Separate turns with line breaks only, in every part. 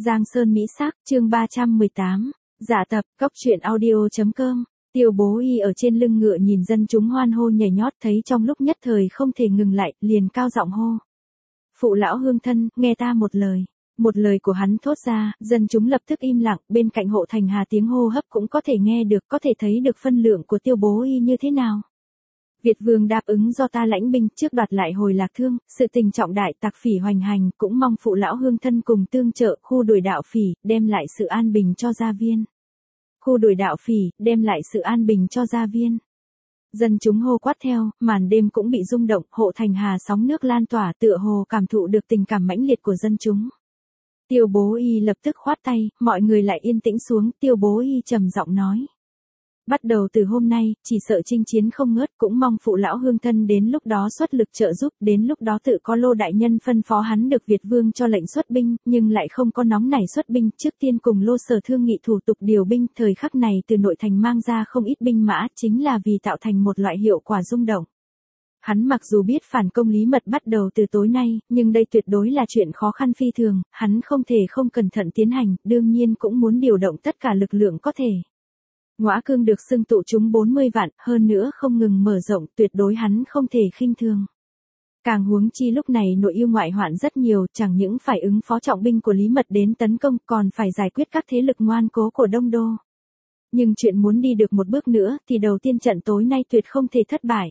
Giang Sơn Mỹ Sắc, chương 318. Giả tập, cóc truyện audio.com. Tiêu Bố Y ở trên lưng ngựa nhìn dân chúng hoan hô nhảy nhót, thấy trong lúc nhất thời không thể ngừng lại, liền cao giọng hô. Phụ lão hương thân, nghe ta một lời. Một lời của hắn thốt ra, dân chúng lập tức im lặng, bên cạnh Hộ Thành Hà tiếng hô hấp cũng có thể nghe được, có thể thấy được phân lượng của Tiêu Bố Y như thế nào. Việt vương đáp ứng do ta lãnh binh trước đoạt lại Hồi Lạc Thương, sự tình trọng đại, tặc phỉ hoành hành, cũng mong phụ lão hương thân cùng tương trợ, khu đuổi đạo phỉ, đem lại sự an bình cho gia viên. Khu đuổi đạo phỉ, đem lại sự an bình cho gia viên. Dân chúng hô quát theo, màn đêm cũng bị rung động, Hộ Thành Hà sóng nước lan tỏa, tựa hồ cảm thụ được tình cảm mãnh liệt của dân chúng. Tiêu Bố Y lập tức khoát tay, mọi người lại yên tĩnh xuống, Tiêu Bố Y trầm giọng nói. Bắt đầu từ hôm nay, chỉ sợ chinh chiến không ngớt, cũng mong phụ lão hương thân đến lúc đó xuất lực trợ giúp, đến lúc đó tự có Lô đại nhân phân phó hắn được Việt vương cho lệnh xuất binh, nhưng lại không có nóng nảy xuất binh, trước tiên cùng Lô Sở thương nghị thủ tục điều binh, thời khắc này từ nội thành mang ra không ít binh mã, chính là vì tạo thành một loại hiệu quả rung động. Hắn mặc dù biết phản công Lý Mật bắt đầu từ tối nay, nhưng đây tuyệt đối là chuyện khó khăn phi thường, hắn không thể không cẩn thận tiến hành, đương nhiên cũng muốn điều động tất cả lực lượng có thể. Ngõa Cương được xưng tụ chúng 40 vạn, hơn nữa không ngừng mở rộng, tuyệt đối hắn không thể khinh thường. Càng huống chi lúc này nội yêu ngoại hoạn rất nhiều, chẳng những phải ứng phó trọng binh của Lý Mật đến tấn công, còn phải giải quyết các thế lực ngoan cố của Đông Đô. Nhưng chuyện muốn đi được một bước nữa, thì đầu tiên trận tối nay tuyệt không thể thất bại.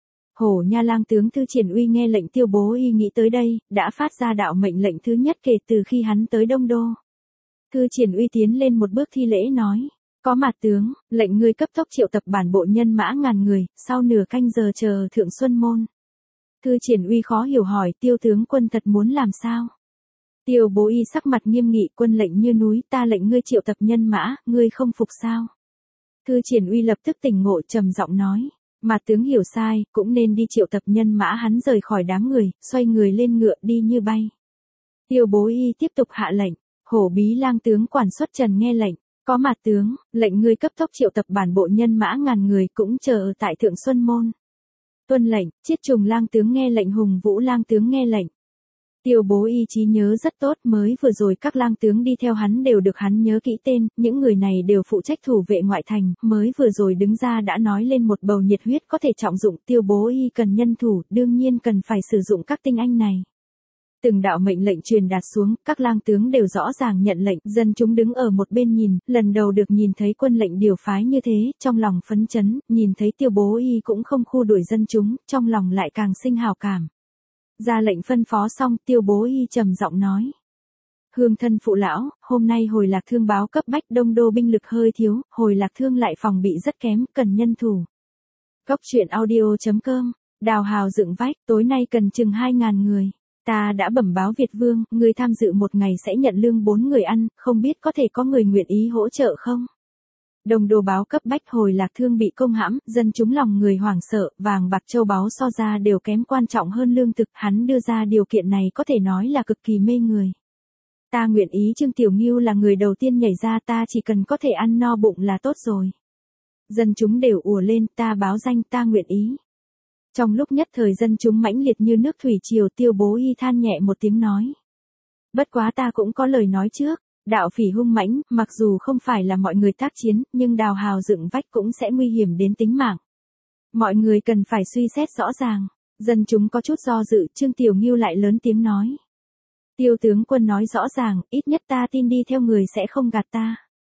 Hổ Nha Lang tướng Thư Triển Uy nghe lệnh Tiêu Bố Y nghĩ tới đây, đã phát ra đạo mệnh lệnh thứ nhất kể từ khi hắn tới Đông Đô. Thư Triển Uy tiến lên một bước thi lễ nói. Có mặt tướng, lệnh ngươi cấp tốc triệu tập bản bộ nhân mã ngàn người, sau nửa canh giờ chờ Thượng Xuân Môn. Thư Triển Uy khó hiểu hỏi, Tiêu tướng quân thật muốn làm sao? Tiêu Bố Y sắc mặt nghiêm nghị, quân lệnh như núi, ta lệnh ngươi triệu tập nhân mã, ngươi không phục sao? Thư Triển Uy lập tức tỉnh ngộ, trầm giọng nói, mà tướng hiểu sai, cũng nên đi triệu tập nhân mã. Hắn rời khỏi đám người, xoay người lên ngựa đi như bay. Tiêu Bố Y tiếp tục hạ lệnh, Hổ Bí Lang tướng Quản Xuất Trần nghe lệnh. Có mặt tướng, lệnh ngươi cấp tốc triệu tập bản bộ nhân mã ngàn người cũng chờ ở tại Thượng Xuân Môn. Tuân lệnh, Chiết Trùng Lang tướng nghe lệnh, Hùng Vũ Lang tướng nghe lệnh. Tiêu Bố Y trí nhớ rất tốt, mới vừa rồi các lang tướng đi theo hắn đều được hắn nhớ kỹ tên, những người này đều phụ trách thủ vệ ngoại thành, mới vừa rồi đứng ra đã nói lên một bầu nhiệt huyết có thể trọng dụng. Tiêu Bố Y cần nhân thủ, đương nhiên cần phải sử dụng các tinh anh này. Từng đạo mệnh lệnh truyền đạt xuống, các lang tướng đều rõ ràng nhận lệnh, dân chúng đứng ở một bên nhìn, lần đầu được nhìn thấy quân lệnh điều phái như thế, trong lòng phấn chấn, nhìn thấy Tiêu Bố Y cũng không khu đuổi dân chúng, trong lòng lại càng sinh hào cảm. Ra lệnh phân phó xong, Tiêu Bố Y trầm giọng nói. Hương thân phụ lão, hôm nay Hồi Lạc Thương báo cấp bách, Đông Đô binh lực hơi thiếu, Hồi Lạc Thương lại phòng bị rất kém, cần nhân thủ. Cóc truyện audio.com, đào hào dựng vách, tối nay cần chừng 2.000 người. Ta đã bẩm báo Việt vương, người tham dự một ngày sẽ nhận lương 4 người ăn, không biết có thể có người nguyện ý hỗ trợ không? Đông Đô báo cấp bách, Hồi Lạc Thương bị công hãm, dân chúng lòng người hoảng sợ, vàng bạc châu báu so ra đều kém quan trọng hơn lương thực, hắn đưa ra điều kiện này có thể nói là cực kỳ mê người. Ta nguyện ý. Trương Tiểu Ngưu là người đầu tiên nhảy ra, ta chỉ cần có thể ăn no bụng là tốt rồi. Dân chúng đều ùa lên, ta báo danh, ta nguyện ý. Trong lúc nhất thời dân chúng mãnh liệt như nước thủy triều. Tiêu Bố Y than nhẹ một tiếng nói. Bất quá ta cũng có lời nói trước, đạo phỉ hung mãnh, mặc dù không phải là mọi người tác chiến, nhưng đào hào dựng vách cũng sẽ nguy hiểm đến tính mạng. Mọi người cần phải suy xét rõ ràng. Dân chúng có chút do dự, Trương Tiểu Ngưu lại lớn tiếng nói. Tiêu tướng quân nói rõ ràng, ít nhất ta tin đi theo người sẽ không gạt ta.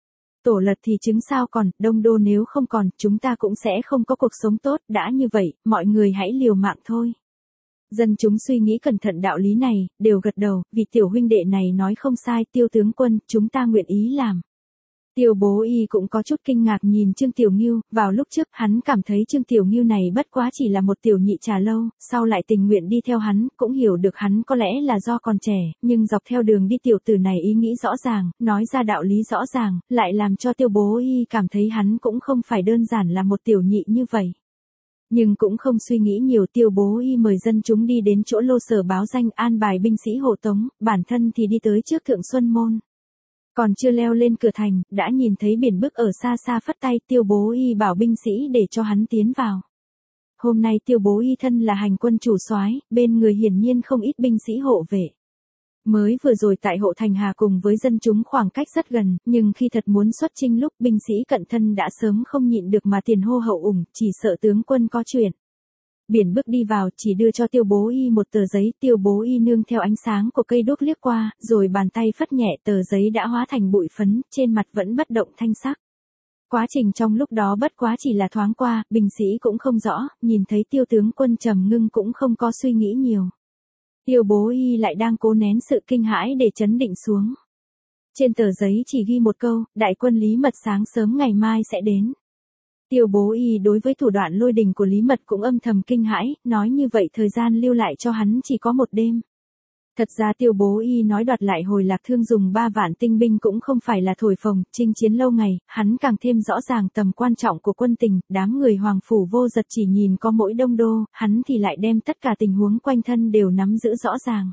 Tổ lật thì trứng sao còn, Đông Đô nếu không còn, chúng ta cũng sẽ không có cuộc sống tốt, đã như vậy, mọi người hãy liều mạng thôi. Dân chúng suy nghĩ cẩn thận đạo lý này, đều gật đầu, vì tiểu huynh đệ này nói không sai, Tiêu tướng quân, chúng ta nguyện ý làm. Tiêu Bố Y cũng có chút kinh ngạc nhìn Trương Tiểu Ngưu, vào lúc trước hắn cảm thấy Trương Tiểu Ngưu này bất quá chỉ là một tiểu nhị trà lâu, sau lại tình nguyện đi theo hắn, cũng hiểu được hắn có lẽ là do còn trẻ, nhưng dọc theo đường đi tiểu tử này ý nghĩ rõ ràng, nói ra đạo lý rõ ràng, lại làm cho Tiêu Bố Y cảm thấy hắn cũng không phải đơn giản là một tiểu nhị như vậy. Nhưng cũng không suy nghĩ nhiều, Tiêu Bố Y mời dân chúng đi đến chỗ Lô Sở báo danh, an bài binh sĩ hộ tống, bản thân thì đi tới trước Thượng Xuân Môn. Còn chưa leo lên cửa thành, đã nhìn thấy biển bức ở xa xa, phất tay, Tiêu Bố Y bảo binh sĩ để cho hắn tiến vào. Hôm nay Tiêu Bố Y thân là hành quân chủ soái, bên người hiển nhiên không ít binh sĩ hộ vệ. Mới vừa rồi tại Hộ Thành Hà cùng với dân chúng khoảng cách rất gần, nhưng khi thật muốn xuất chinh lúc binh sĩ cận thân đã sớm không nhịn được mà tiền hô hậu ủng, chỉ sợ tướng quân có chuyện. Biển bước đi vào, chỉ đưa cho Tiêu Bố Y một tờ giấy, Tiêu Bố Y nương theo ánh sáng của cây đuốc liếc qua, rồi bàn tay phất nhẹ tờ giấy đã hóa thành bụi phấn, trên mặt vẫn bất động thanh sắc. Quá trình trong lúc đó bất quá chỉ là thoáng qua, binh sĩ cũng không rõ, nhìn thấy Tiêu tướng quân trầm ngưng cũng không có suy nghĩ nhiều. Tiêu Bố Y lại đang cố nén sự kinh hãi để trấn định xuống. Trên tờ giấy chỉ ghi một câu, đại quân Lý Mật sáng sớm ngày mai sẽ đến. Tiêu Bố Y đối với thủ đoạn lôi đình của Lý Mật cũng âm thầm kinh hãi, nói như vậy thời gian lưu lại cho hắn chỉ có một đêm. Thật ra Tiêu Bố Y nói đoạt lại Hồi Lạc Thương dùng 3 vạn tinh binh cũng không phải là thổi phồng, chinh chiến lâu ngày, hắn càng thêm rõ ràng tầm quan trọng của quân tình, đám người Hoàng Phủ Vô Giật chỉ nhìn có mỗi Đông Đô, hắn thì lại đem tất cả tình huống quanh thân đều nắm giữ rõ ràng.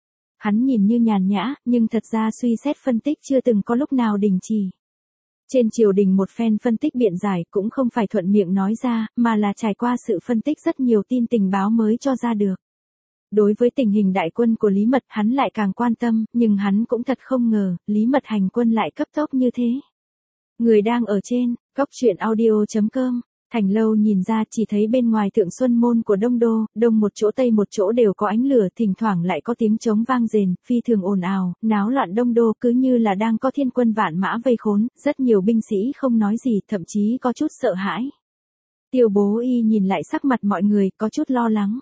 Hắn nhìn như nhàn nhã, nhưng thật ra suy xét phân tích chưa từng có lúc nào đình chỉ. Trên triều đình một phen phân tích biện giải cũng không phải thuận miệng nói ra, mà là trải qua sự phân tích rất nhiều tin tình báo mới cho ra được. Đối với tình hình đại quân của Lý Mật hắn lại càng quan tâm, nhưng hắn cũng thật không ngờ, Lý Mật hành quân lại cấp tốc như thế. Người đang ở trên, góc truyện audio.com, Thành Lâu nhìn ra chỉ thấy bên ngoài Thượng Xuân Môn của Đông Đô, đông một chỗ tây một chỗ đều có ánh lửa, thỉnh thoảng lại có tiếng trống vang rền, phi thường ồn ào, náo loạn Đông Đô cứ như là đang có thiên quân vạn mã vây khốn, rất nhiều binh sĩ không nói gì, thậm chí có chút sợ hãi. Tiêu Bố Y nhìn lại sắc mặt mọi người, có chút lo lắng.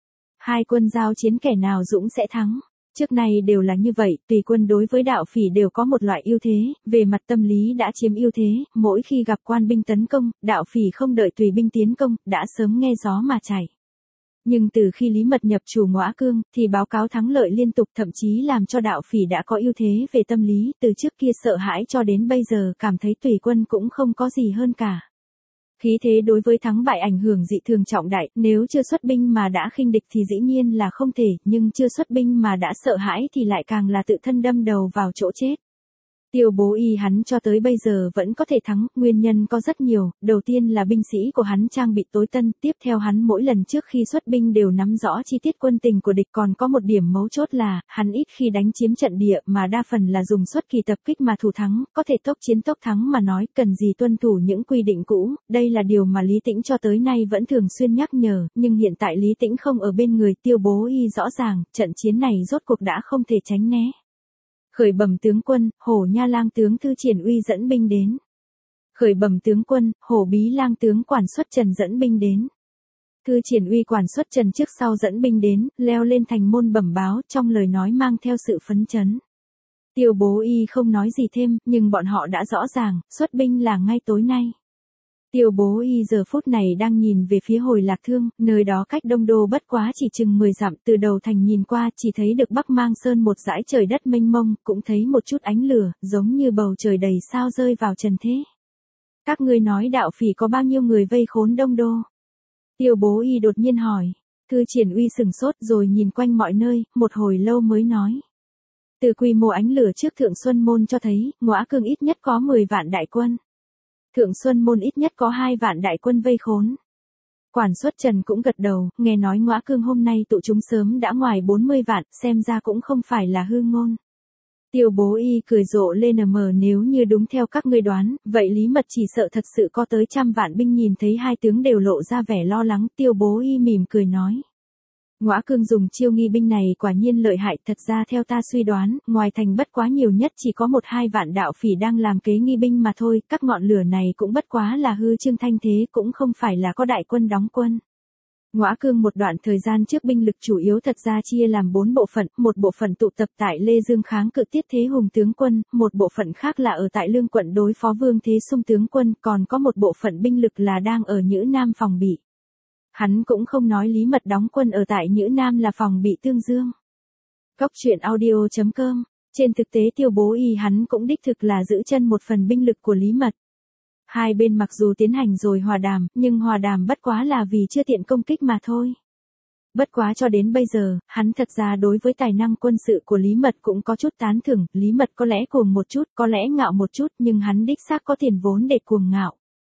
Hai quân giao chiến kẻ nào dũng sẽ thắng. Trước nay đều là như vậy, tùy quân đối với đạo phỉ đều có một loại ưu thế, về mặt tâm lý đã chiếm ưu thế, mỗi khi gặp quan binh tấn công, đạo phỉ không đợi tùy binh tiến công, đã sớm nghe gió mà chạy. Nhưng từ khi Lý Mật nhập chủ Ngõa Cương, thì báo cáo thắng lợi liên tục thậm chí làm cho đạo phỉ đã có ưu thế về tâm lý, từ trước kia sợ hãi cho đến bây giờ cảm thấy tùy quân cũng không có gì hơn cả. Khí thế đối với thắng bại ảnh hưởng dị thường trọng đại, nếu chưa xuất binh mà đã khinh địch thì dĩ nhiên là không thể, nhưng chưa xuất binh mà đã sợ hãi thì lại càng là tự thân đâm đầu vào chỗ chết. Tiêu Bố Y hắn cho tới bây giờ vẫn có thể thắng, nguyên nhân có rất nhiều, đầu tiên là binh sĩ của hắn trang bị tối tân, tiếp theo hắn mỗi lần trước khi xuất binh đều nắm rõ chi tiết quân tình của địch, còn có một điểm mấu chốt là, hắn ít khi đánh chiếm trận địa mà đa phần là dùng xuất kỳ tập kích mà thủ thắng, có thể tốc chiến tốc thắng mà nói, cần gì tuân thủ những quy định cũ, đây là điều mà Lý Tĩnh cho tới nay vẫn thường xuyên nhắc nhở, nhưng hiện tại Lý Tĩnh không ở bên người, Tiêu Bố Y rõ ràng, trận chiến này rốt cuộc đã không thể tránh né. Khởi bẩm tướng quân, Hổ Nha Lang tướng Thư Triển Uy dẫn binh đến. Khởi bẩm tướng quân, Hổ Bí Lang tướng Quản Xuất Trần dẫn binh đến. Thư Triển Uy Quản Xuất Trần trước sau dẫn binh đến, leo lên thành môn bẩm báo, trong lời nói mang theo sự phấn chấn. Tiêu Bố Y không nói gì thêm, nhưng bọn họ đã rõ ràng, xuất binh là ngay tối nay. Tiêu Bố Y giờ phút này đang nhìn về phía Hồi Lạc Thương, nơi đó cách Đông Đô bất quá chỉ chừng 10 dặm, từ đầu thành nhìn qua chỉ thấy được Bắc Mang Sơn một dải trời đất mênh mông, cũng thấy một chút ánh lửa, giống như bầu trời đầy sao rơi vào trần thế. Các ngươi nói đạo phỉ có bao nhiêu người vây khốn Đông Đô? Tiêu Bố Y đột nhiên hỏi. Thư Triển Uy sừng sốt rồi nhìn quanh mọi nơi, một hồi lâu mới nói. Từ quy mô ánh lửa trước Thượng Xuân Môn cho thấy, Ngõa Cương ít nhất có 10 vạn đại quân. Thượng Xuân Môn ít nhất có 2 vạn đại quân vây khốn. Quản Xuất Trần cũng gật đầu, nghe nói Ngõa Cương hôm nay tụ chúng sớm đã ngoài 40 vạn, xem ra cũng không phải là hư ngôn. Tiêu Bố Y cười rộ lên nếu như đúng theo các ngươi đoán, vậy Lý Mật chỉ sợ thật sự có tới 100 vạn binh. Nhìn thấy hai tướng đều lộ ra vẻ lo lắng, Tiêu Bố Y mỉm cười nói. Ngõa Cương dùng chiêu nghi binh này quả nhiên lợi hại, thật ra theo ta suy đoán, ngoài thành bất quá nhiều nhất chỉ có 1-2 vạn đạo phỉ đang làm kế nghi binh mà thôi, các ngọn lửa này cũng bất quá là hư trương thanh thế, cũng không phải là có đại quân đóng quân. Ngõa Cương một đoạn thời gian trước binh lực chủ yếu thật ra chia làm 4 bộ phận, một bộ phận tụ tập tại Lê Dương kháng cự Tiết Thế Hùng tướng quân, một bộ phận khác là ở tại Lương quận đối phó Vương Thế Sung tướng quân, còn có một bộ phận binh lực là đang ở Nhữ Nam phòng bị. Hắn cũng không nói Lý Mật đóng quân ở tại Nhữ Nam là phòng bị Tương Dương. Góc truyện audio.com, trên thực tế Tiêu Bố Y hắn cũng đích thực là giữ chân một phần binh lực của Lý Mật. Hai bên mặc dù tiến hành rồi hòa đàm, nhưng hòa đàm bất quá là vì chưa tiện công kích mà thôi. Bất quá cho đến bây giờ, hắn thật ra đối với tài năng quân sự của Lý Mật cũng có chút tán thưởng, Lý Mật có lẽ cuồng một chút, có lẽ ngạo một chút, nhưng hắn đích xác có tiền vốn để cuồng ngạo.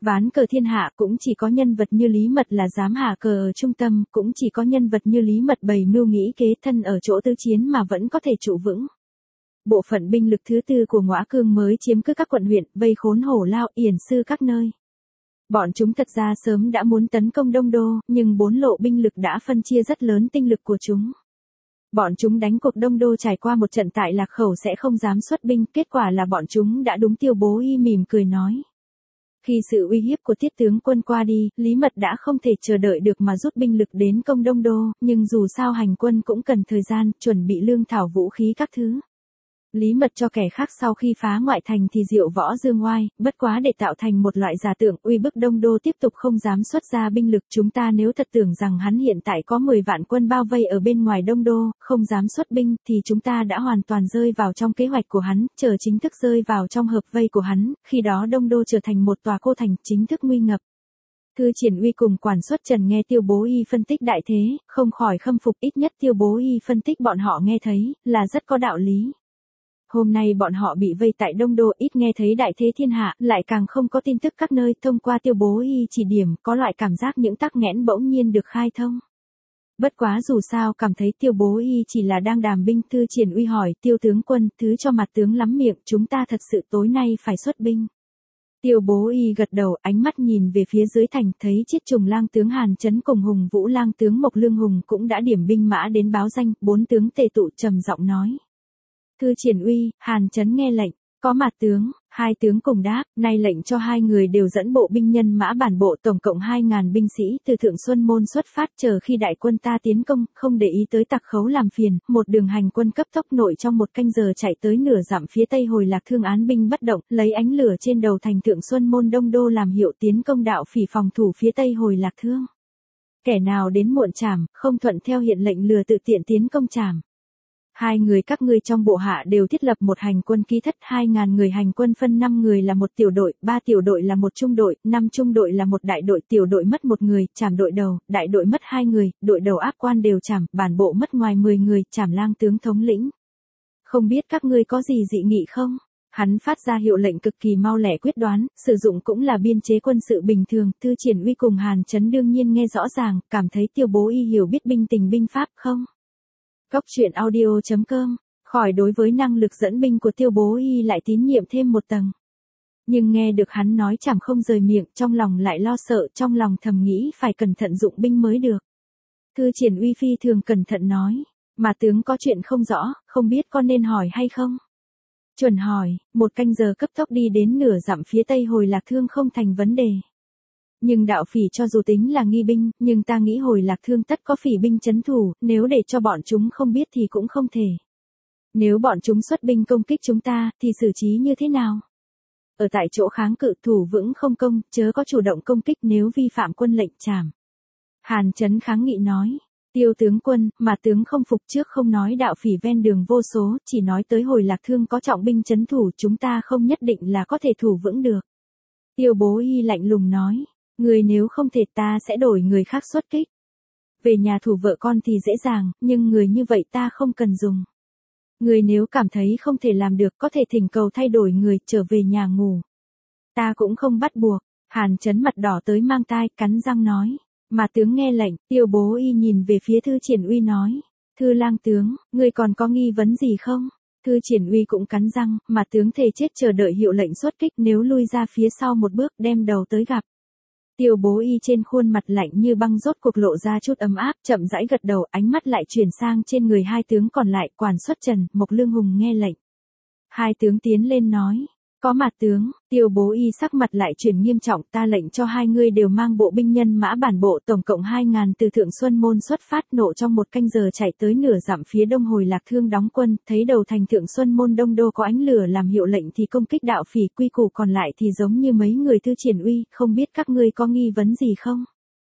Ván cờ thiên hạ cũng chỉ có nhân vật như Lý Mật là dám hạ cờ ở trung tâm, cũng chỉ có nhân vật như Lý Mật bày mưu nghĩ kế thân ở chỗ tứ chiến mà vẫn có thể trụ vững. Bộ phận binh lực thứ tư của Ngõa Cương mới chiếm cứ các quận huyện, vây khốn Hổ Lao, Yển Sư các nơi. Bọn chúng thật ra sớm đã muốn tấn công Đông Đô, nhưng 4 lộ binh lực đã phân chia rất lớn tinh lực của chúng. Bọn chúng đánh cuộc Đông Đô trải qua một trận tại Lạc Khẩu sẽ không dám xuất binh, kết quả là bọn chúng đã đúng. Tiêu Bố Y mỉm cười nói. Khi sự uy hiếp của Tiết tướng quân qua đi, Lý Mật đã không thể chờ đợi được mà rút binh lực đến công Đông Đô, nhưng dù sao hành quân cũng cần thời gian, chuẩn bị lương thảo vũ khí các thứ. Lý Mật cho kẻ khác sau khi phá ngoại thành thì diệu võ dương oai, bất quá để tạo thành một loại giả tưởng uy bức Đông Đô tiếp tục không dám xuất ra binh lực. Chúng ta nếu thật tưởng rằng hắn hiện tại có 10 vạn quân bao vây ở bên ngoài Đông Đô, không dám xuất binh, thì chúng ta đã hoàn toàn rơi vào trong kế hoạch của hắn, chờ chính thức rơi vào trong hợp vây của hắn, khi đó Đông Đô trở thành một tòa cô thành chính thức nguy ngập. Thư Triển Uy cùng Quản Xuất Trần nghe Tiêu Bố Y phân tích đại thế, không khỏi khâm phục, ít nhất Tiêu Bố Y phân tích bọn họ nghe thấy, là rất có đạo lý. Hôm nay bọn họ bị vây tại Đông Đô, ít nghe thấy đại thế thiên hạ, lại càng không có tin tức các nơi, thông qua Tiêu Bố Y chỉ điểm, có loại cảm giác những tắc nghẽn bỗng nhiên được khai thông. Bất quá dù sao cảm thấy Tiêu Bố Y chỉ là đang đàm binh. Thư Triển Uy hỏi, Tiêu tướng quân, thứ cho mặt tướng lắm miệng, chúng ta thật sự tối nay phải xuất binh. Tiêu Bố Y gật đầu, ánh mắt nhìn về phía dưới thành, thấy Chiết Trùng lang tướng Hàn Chấn cùng Hùng Vũ lang tướng Mộc Lương Hùng cũng đã điểm binh mã đến báo danh, 4 tướng tề tụ trầm giọng nói. Thư Triển Uy, Hàn Chấn nghe lệnh, có mặt tướng, 2 tướng cùng đáp, nay lệnh cho 2 người đều dẫn bộ binh nhân mã bản bộ tổng cộng 2.000 binh sĩ từ Thượng Xuân Môn xuất phát, chờ khi đại quân ta tiến công, không để ý tới tặc khấu làm phiền, một đường hành quân cấp tốc nội trong 1 canh giờ chạy tới nửa dặm phía tây Hồi Lạc Thương án binh bất động, lấy ánh lửa trên đầu thành Thượng Xuân Môn Đông Đô làm hiệu tiến công đạo phỉ phòng thủ phía tây Hồi Lạc Thương. Kẻ nào đến muộn trảm, không thuận theo hiện lệnh lừa tự tiện tiến công trảm. 2 người các ngươi trong bộ hạ đều thiết lập một hành quân ký thất, 2.000 người hành quân phân 5 người là một tiểu đội, 3 tiểu đội là một trung đội, 5 trung đội là một đại đội, tiểu đội mất 1 người, trảm đội đầu, đại đội mất 2 người, đội đầu áp quan đều trảm, bản bộ mất ngoài 10 người, trảm lang tướng thống lĩnh. Không biết các ngươi có gì dị nghị không? Hắn phát ra hiệu lệnh cực kỳ mau lẹ quyết đoán, sử dụng cũng là biên chế quân sự bình thường. Thư Triển Uy cùng Hàn Chấn đương nhiên nghe rõ ràng, cảm thấy Tiêu Bố Y hiểu biết binh tình binh pháp không? Góc truyện audio.com, khỏi đối với năng lực dẫn binh của Tiêu Bố Y lại tín nhiệm thêm một tầng. Nhưng nghe được hắn nói chẳng không rời miệng, trong lòng lại lo sợ, trong lòng thầm nghĩ phải cẩn thận dụng binh mới được. Thư Triển Uy phi thường cẩn thận nói, mà tướng có chuyện không rõ, không biết có nên hỏi hay không? Chuẩn hỏi, 1 canh giờ cấp tốc đi đến nửa dặm phía tây Hồi Lạc Thương không thành vấn đề. Nhưng đạo phỉ cho dù tính là nghi binh, nhưng ta nghĩ Hồi Lạc Thương tất có phỉ binh trấn thủ, nếu để cho bọn chúng không biết thì cũng không thể. Nếu bọn chúng xuất binh công kích chúng ta, thì xử trí như thế nào? Ở tại chỗ kháng cự, thủ vững không công, chớ có chủ động công kích, nếu vi phạm quân lệnh trảm. Hàn Chấn kháng nghị nói, Tiêu tướng quân, mà tướng không phục, trước không nói đạo phỉ ven đường vô số, chỉ nói tới Hồi Lạc Thương có trọng binh trấn thủ, chúng ta không nhất định là có thể thủ vững được. Tiêu Bố Y lạnh lùng nói, người nếu không thể ta sẽ đổi người khác xuất kích. Về nhà thủ vợ con thì dễ dàng, nhưng người như vậy ta không cần dùng. Người nếu cảm thấy không thể làm được có thể thỉnh cầu thay đổi người, trở về nhà ngủ. Ta cũng không bắt buộc. Hàn Chấn mặt đỏ tới mang tai, cắn răng nói. Mà tướng nghe lệnh. Tiêu Bố Y nhìn về phía Thư Triển Uy nói. Thư lang tướng, ngươi còn có nghi vấn gì không? Thư Triển Uy cũng cắn răng, mà tướng thề chết chờ đợi hiệu lệnh xuất kích, nếu lui ra phía sau một bước đem đầu tới gặp. Tiêu Bố Y trên khuôn mặt lạnh như băng rốt cuộc lộ ra chút ấm áp, chậm rãi gật đầu, ánh mắt lại chuyển sang trên người 2 tướng còn lại, Quản Xuất Trần, Mộc Lương Hùng nghe lệnh. 2 tướng tiến lên nói, có mặt tướng. Tiêu Bố Y sắc mặt lại chuyển nghiêm trọng, ta lệnh cho 2 ngươi đều mang bộ binh nhân mã bản bộ tổng cộng 2.000 từ Thượng Xuân Môn xuất phát, nộ trong 1 canh giờ chạy tới nửa dặm phía đông Hồi Lạc Thương đóng quân, thấy đầu thành Thượng Xuân Môn Đông Đô có ánh lửa làm hiệu lệnh thì công kích đạo phỉ, quy củ còn lại thì giống như mấy người Thư Triển Uy, không biết các ngươi có nghi vấn gì không?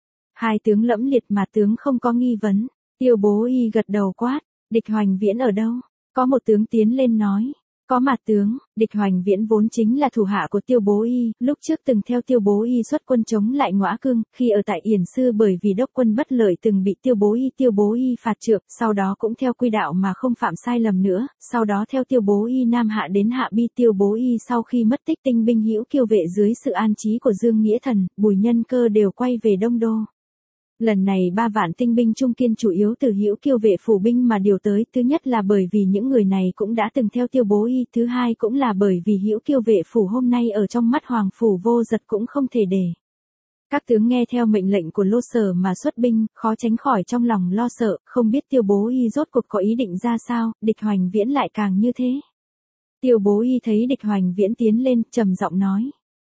2 tướng lẫm liệt, mà tướng không có nghi vấn. Tiêu Bố Y gật đầu quát, địch Hoành Viễn ở đâu? Có một tướng tiến lên nói, Có mặt tướng, Địch Hoành Viễn vốn chính là thủ hạ của Tiêu Bố Y, lúc trước từng theo Tiêu Bố Y xuất quân chống lại Ngõa Cương, khi ở tại Yển Sư bởi vì đốc quân bất lợi từng bị Tiêu Bố Y phạt trượng, sau đó cũng theo quy đạo mà không phạm sai lầm nữa, sau đó theo Tiêu Bố Y Nam hạ đến Hạ Bi. Tiêu Bố Y sau khi mất tích tinh binh hữu kiêu vệ dưới sự an trí của Dương Nghĩa Thần, Bùi Nhân Cơ đều quay về Đông Đô. Lần này 3 vạn tinh binh trung kiên chủ yếu từ hữu kiêu vệ phủ binh mà điều tới, thứ nhất là bởi vì những người này cũng đã từng theo Tiêu Bố Y, thứ hai cũng là bởi vì hữu kiêu vệ phủ hôm nay ở trong mắt Hoàng phủ Vô Giật cũng không thể để. Các tướng nghe theo mệnh lệnh của Lô Sở mà xuất binh, khó tránh khỏi trong lòng lo sợ, không biết Tiêu Bố Y rốt cuộc có ý định ra sao, Địch Hoành Viễn lại càng như thế. Tiêu Bố Y thấy Địch Hoành Viễn tiến lên, trầm giọng nói.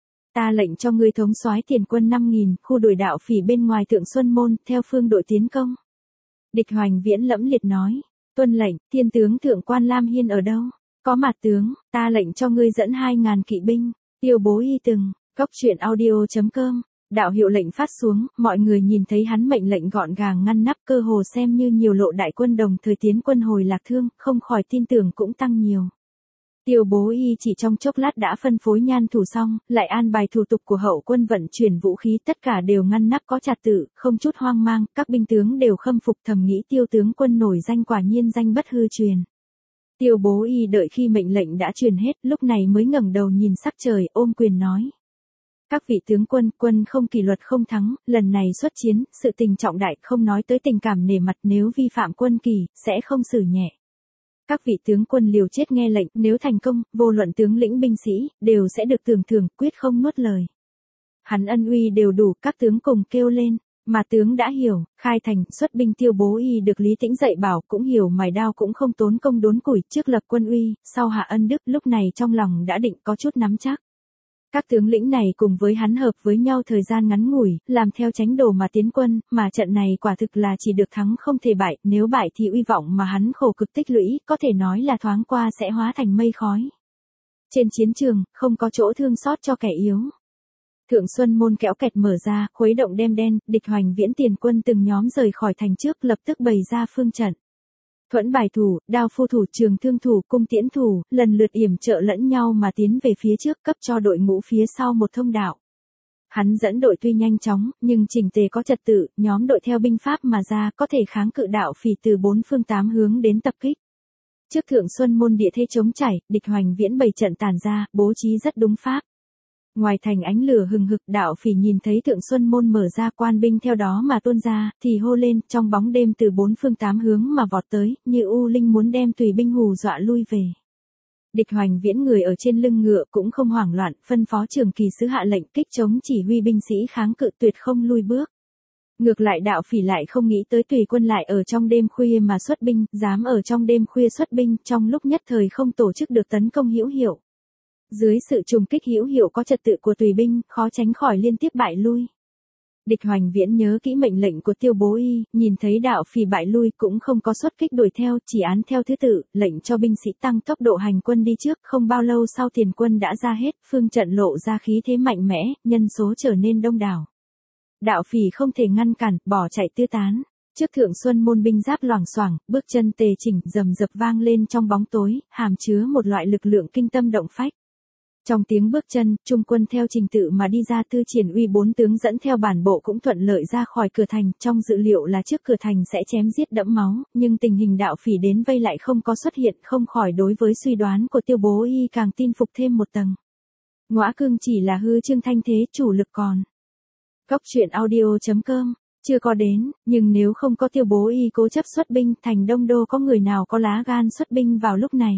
Ta lệnh cho ngươi thống soái tiền quân 5.000, khu đuổi đạo phỉ bên ngoài Thượng Xuân Môn, theo phương đội tiến công. Địch Hoành Viễn lẫm liệt nói, tuân lệnh, thiên tướng Thượng Quan Lam Hiên ở đâu? Có mặt tướng, ta lệnh cho ngươi dẫn 2.000 kỵ binh. Tiêu Bố Y từng, cốc truyện audio.com, đạo hiệu lệnh phát xuống, mọi người nhìn thấy hắn mệnh lệnh gọn gàng ngăn nắp, cơ hồ xem như nhiều lộ đại quân đồng thời tiến quân hồi Lạc Thương, không khỏi tin tưởng cũng tăng nhiều. Tiêu Bố Y chỉ trong chốc lát đã phân phối nhan thủ xong, lại an bài thủ tục của hậu quân vận chuyển vũ khí, tất cả đều ngăn nắp có trật tự, không chút hoang mang, các binh tướng đều khâm phục thầm nghĩ Tiêu tướng quân nổi danh quả nhiên danh bất hư truyền. Tiêu Bố Y đợi khi mệnh lệnh đã truyền hết, lúc này mới ngẩng đầu nhìn sắc trời, ôm quyền nói. Các vị tướng quân, quân không kỷ luật không thắng, lần này xuất chiến, sự tình trọng đại, không nói tới tình cảm nể mặt, nếu vi phạm quân kỷ, sẽ không xử nhẹ. Các vị tướng quân liều chết nghe lệnh, nếu thành công, vô luận tướng lĩnh binh sĩ, đều sẽ được tưởng thưởng, quyết không nuốt lời. Hắn ân uy đều đủ, các tướng cùng kêu lên, mà tướng đã hiểu, khai thành, xuất binh. Tiêu Bố Y được Lý Tĩnh dạy bảo, cũng hiểu mài đao cũng không tốn công đốn củi, trước lập quân uy, sau hạ ân đức, lúc này trong lòng đã định có chút nắm chắc. Các tướng lĩnh này cùng với hắn hợp với nhau thời gian ngắn ngủi, làm theo chánh đồ mà tiến quân, mà trận này quả thực là chỉ được thắng không thể bại, nếu bại thì uy vọng mà hắn khổ cực tích lũy, có thể nói là thoáng qua sẽ hóa thành mây khói. Trên chiến trường, không có chỗ thương xót cho kẻ yếu. Thượng Xuân Môn kéo kẹt mở ra, khuấy động đêm đen, Địch Hoành Viễn tiền quân từng nhóm rời khỏi thành trước, lập tức bày ra phương trận. Thuẫn bài thủ, đao phu thủ, trường thương thủ, cung tiễn thủ, lần lượt yểm trợ lẫn nhau mà tiến về phía trước, cấp cho đội ngũ phía sau một thông đạo. Hắn dẫn đội tuy nhanh chóng, nhưng chỉnh tề có trật tự, nhóm đội theo binh pháp mà ra, có thể kháng cự đạo phỉ từ 4 phương 8 hướng đến tập kích. Trước Thượng Xuân Môn địa thế trống chảy, Địch Hoành Viễn bày trận tản ra, bố trí rất đúng pháp. Ngoài thành ánh lửa hừng hực, đạo phỉ nhìn thấy Thượng Xuân Môn mở ra, quan binh theo đó mà tuôn ra, thì hô lên, trong bóng đêm từ 4 phương 8 hướng mà vọt tới, như u linh muốn đem tùy binh hù dọa lui về. Địch Hoành Viễn người ở trên lưng ngựa cũng không hoảng loạn, phân phó Trường Kỳ sứ hạ lệnh kích chống chỉ huy binh sĩ kháng cự, tuyệt không lui bước. Ngược lại đạo phỉ lại không nghĩ tới tùy quân lại ở trong đêm khuya mà xuất binh, dám ở trong đêm khuya xuất binh, trong lúc nhất thời không tổ chức được tấn công hữu hiệu. Dưới sự trùng kích hữu hiệu có trật tự của tùy binh, khó tránh khỏi liên tiếp bại lui. Địch Hoành Viễn nhớ kỹ mệnh lệnh của Tiêu Bố Y, nhìn thấy đạo phỉ bại lui cũng không có xuất kích đuổi theo, chỉ án theo thứ tự, lệnh cho binh sĩ tăng tốc độ hành quân đi trước, không bao lâu sau tiền quân đã ra hết, phương trận lộ ra khí thế mạnh mẽ, nhân số trở nên đông đảo. Đạo phỉ không thể ngăn cản, bỏ chạy tứ tán. Trước Thượng Xuân Môn binh giáp loảng xoảng, bước chân tề chỉnh, rầm rập vang lên trong bóng tối, hàm chứa một loại lực lượng kinh tâm động phách. Trong tiếng bước chân, trung quân theo trình tự mà đi ra, Tư Triển Uy 4 tướng dẫn theo bản bộ cũng thuận lợi ra khỏi cửa thành, trong dự liệu là trước cửa thành sẽ chém giết đẫm máu, nhưng tình hình đạo phỉ đến vây lại không có xuất hiện, không khỏi đối với suy đoán của Tiêu Bố Y càng tin phục thêm một tầng. Ngõa Cương chỉ là hư trương thanh thế, chủ lực còn. Cốc truyện audio.com, chưa có đến, nhưng nếu không có Tiêu Bố Y cố chấp xuất binh, thành Đông Đô có người nào có lá gan xuất binh vào lúc này.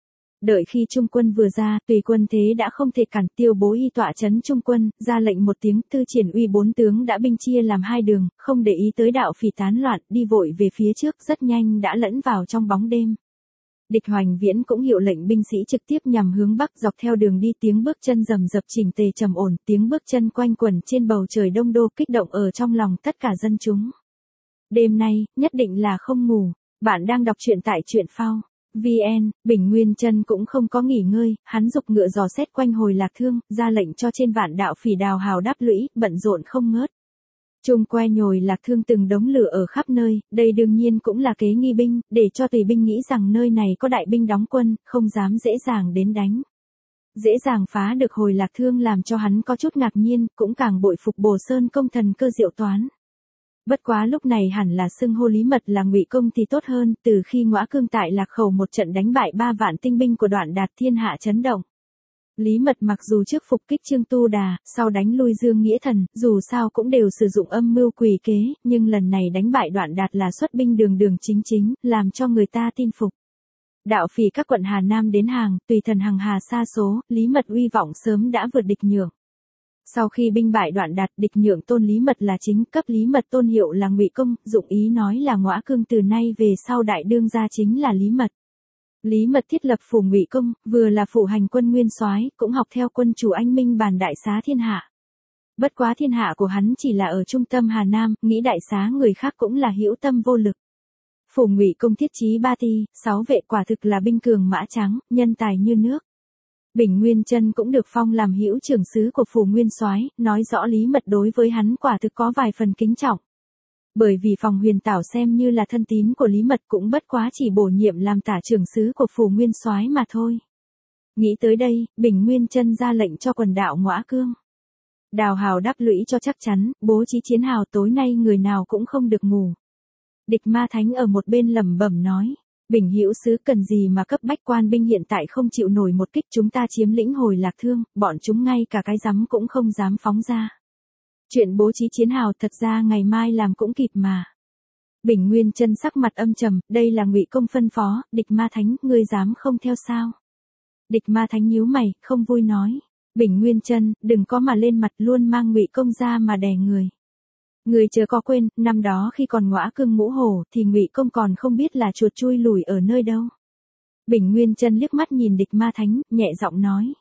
Đợi khi trung quân vừa ra, tùy quân thế đã không thể cản, Tiêu Bố Y tọa trấn trung quân, ra lệnh một tiếng, Tư Triển Uy 4 tướng đã binh chia làm 2 đường, không để ý tới đạo phỉ tán loạn, đi vội về phía trước, rất nhanh đã lẫn vào trong bóng đêm. Địch Hoành Viễn cũng hiệu lệnh binh sĩ trực tiếp nhằm hướng bắc, dọc theo đường đi, tiếng bước chân rầm rập chỉnh tề trầm ổn, tiếng bước chân quanh quẩn trên bầu trời Đông Đô, kích động ở trong lòng tất cả dân chúng. Đêm nay, nhất định là không ngủ. Bạn đang đọc truyện tại truyện phao VN, Bình Nguyên Chân cũng không có nghỉ ngơi, hắn giục ngựa dò xét quanh hồi Lạc Thương, ra lệnh cho trên vạn đạo phỉ đào hào đắp lũy, bận rộn không ngớt. Chung que nhồi Lạc Thương từng đống lửa ở khắp nơi, đây đương nhiên cũng là kế nghi binh, để cho tùy binh nghĩ rằng nơi này có đại binh đóng quân, không dám dễ dàng đến đánh. Dễ dàng phá được hồi Lạc Thương làm cho hắn có chút ngạc nhiên, cũng càng bội phục Bồ Sơn công thần cơ diệu toán. Bất quá lúc này hẳn là xưng hô Lý Mật là Ngụy Công thì tốt hơn, từ khi Ngõa Cương tại Lạc Khẩu một trận đánh bại 3 vạn tinh binh của Đoạn Đạt, thiên hạ chấn động. Lý Mật mặc dù trước phục kích Trương Tu Đà, sau đánh lui Dương Nghĩa Thần, dù sao cũng đều sử dụng âm mưu quỷ kế, nhưng lần này đánh bại Đoạn Đạt là xuất binh đường đường chính chính, làm cho người ta tin phục. Đạo phỉ các quận Hà Nam đến hàng, tùy thần hằng hà xa số, Lý Mật uy vọng sớm đã vượt địch nhượng. Sau khi binh bại Đoạn Đạt, địch nhượng tôn Lý Mật là chính, cấp Lý Mật tôn hiệu là Ngụy Công, dụng ý nói là Ngõa Cương từ nay về sau đại đương gia chính là Lý Mật. Lý Mật thiết lập phủ Ngụy Công, vừa là phụ hành quân nguyên soái, cũng học theo quân chủ anh minh bàn đại xá thiên hạ. Bất quá thiên hạ của hắn chỉ là ở trung tâm Hà Nam, nghĩ đại xá người khác cũng là hữu tâm vô lực. Phủ Ngụy Công thiết trí 3 ti, 6 vệ, quả thực là binh cường mã trắng, nhân tài như nước. Bình Nguyên Chân cũng được phong làm hữu trưởng sứ của phủ nguyên soái, nói rõ Lý Mật đối với hắn quả thực có vài phần kính trọng. Bởi vì phòng Huyền Tảo xem như là thân tín của Lý Mật, cũng bất quá chỉ bổ nhiệm làm tả trưởng sứ của phủ nguyên soái mà thôi. Nghĩ tới đây, Bình Nguyên Chân ra lệnh cho quần đạo Ngõa Cương. Đào hào đắp lũy cho chắc chắn, bố trí chiến hào, tối nay người nào cũng không được ngủ. Địch Ma Thánh ở một bên lẩm bẩm nói, Bình hữu sứ cần gì mà cấp bách, quan binh hiện tại không chịu nổi một kích, chúng ta chiếm lĩnh hồi Lạc Thương, bọn chúng ngay cả cái rắm cũng không dám phóng ra. Chuyện bố trí chiến hào thật ra ngày mai làm cũng kịp mà. Bình Nguyên Chân sắc mặt âm trầm, đây là Ngụy Công phân phó, Địch Ma Thánh, ngươi dám không theo sao? Địch Ma Thánh nhíu mày, không vui nói, Bình Nguyên Chân, đừng có mà lên mặt, luôn mang Ngụy Công ra mà đè người. Người chớ có quên, năm đó khi còn Ngõa Cương Ngũ Hổ thì Ngụy Công còn không biết là chuột chui lủi ở nơi đâu. Bình Nguyên Chân liếc mắt nhìn Địch Ma Thánh, nhẹ giọng nói,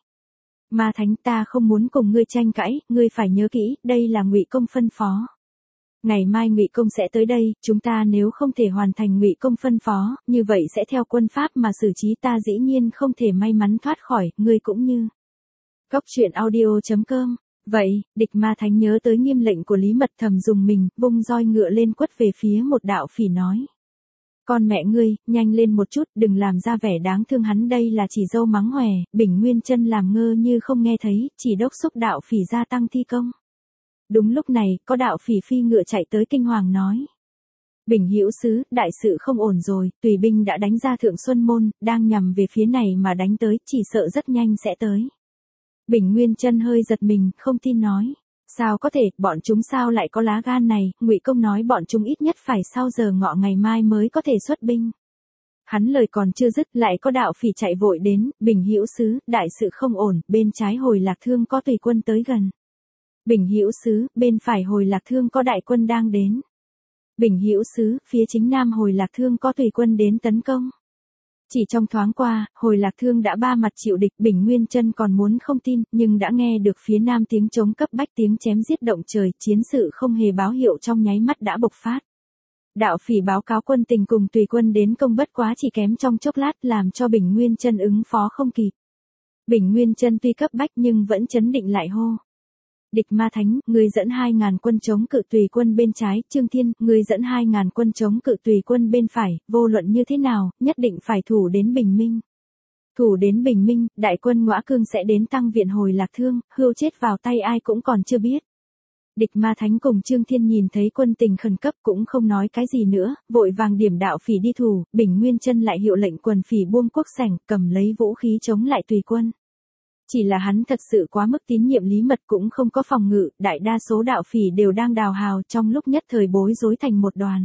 Ma Thánh, ta không muốn cùng ngươi tranh cãi, ngươi phải nhớ kỹ, đây là Ngụy Công phân phó. Ngày mai Ngụy Công sẽ tới đây, chúng ta nếu không thể hoàn thành Ngụy Công phân phó, như vậy sẽ theo quân pháp mà xử trí, ta dĩ nhiên không thể may mắn thoát khỏi, ngươi cũng như. Cốc truyện audio.com. Vậy, Địch Ma Thánh nhớ tới nghiêm lệnh của Lý Mật, thầm dùng mình, vung roi ngựa lên quất về phía một đạo phỉ nói. Con mẹ ngươi, nhanh lên một chút, đừng làm ra vẻ đáng thương hắn, đây là chỉ dâu mắng hòe. Bình Nguyên Chân làm ngơ như không nghe thấy, chỉ đốc xúc đạo phỉ gia tăng thi công. Đúng lúc này, có đạo phỉ phi ngựa chạy tới kinh hoàng nói. Bình hữu sứ, đại sự không ổn rồi, tùy binh đã đánh ra Thượng Xuân Môn, đang nhằm về phía này mà đánh tới, chỉ sợ rất nhanh sẽ tới. Bình Nguyên Chân hơi giật mình, không tin nói. Sao có thể, bọn chúng sao lại có lá gan này, Ngụy Công nói bọn chúng ít nhất phải sau giờ ngọ ngày mai mới có thể xuất binh. Hắn lời còn chưa dứt, lại có đạo phỉ chạy vội đến, Bình hữu sứ, đại sự không ổn, bên trái hồi Lạc Thương có tùy quân tới gần. Bình hữu sứ, bên phải hồi Lạc Thương có đại quân đang đến. Bình hữu sứ, phía chính nam hồi Lạc Thương có tùy quân đến tấn công. Chỉ trong thoáng qua, hồi Lạc Thương đã ba mặt chịu địch, Bình Nguyên Chân còn muốn không tin, nhưng đã nghe được phía nam tiếng trống cấp bách, tiếng chém giết động trời, chiến sự không hề báo hiệu trong nháy mắt đã bộc phát. Đạo phỉ báo cáo quân tình cùng tùy quân đến công, bất quá chỉ kém trong chốc lát, làm cho Bình Nguyên Chân ứng phó không kịp. Bình Nguyên Chân tuy cấp bách nhưng vẫn trấn định lại hô. Địch Ma Thánh, ngươi dẫn 2.000 quân chống cự tùy quân bên trái, Trương Thiên, ngươi dẫn 2.000 quân chống cự tùy quân bên phải, vô luận như thế nào, nhất định phải thủ đến bình minh. Thủ đến bình minh, đại quân Ngõa Cương sẽ đến tăng viện hồi Lạc Thương, hươu chết vào tay ai cũng còn chưa biết. Địch Ma Thánh cùng Trương Thiên nhìn thấy quân tình khẩn cấp cũng không nói cái gì nữa, vội vàng điểm đạo phỉ đi thủ, Bình Nguyên Chân lại hiệu lệnh quần phỉ buông quốc sảnh, cầm lấy vũ khí chống lại tùy quân. Chỉ là hắn thật sự quá mức tín nhiệm Lý Mật, cũng không có phòng ngự, đại đa số đạo phỉ đều đang đào hào, trong lúc nhất thời bối rối thành một đoàn.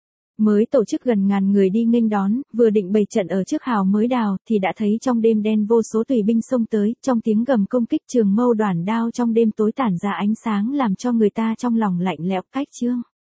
Mới tổ chức gần ngàn người đi nghênh đón, vừa định bày trận ở trước hào mới đào, thì đã thấy trong đêm đen vô số tùy binh xông tới, trong tiếng gầm công kích, trường mâu đoản đao trong đêm tối tản ra ánh sáng làm cho người ta trong lòng lạnh lẽo. Cách chương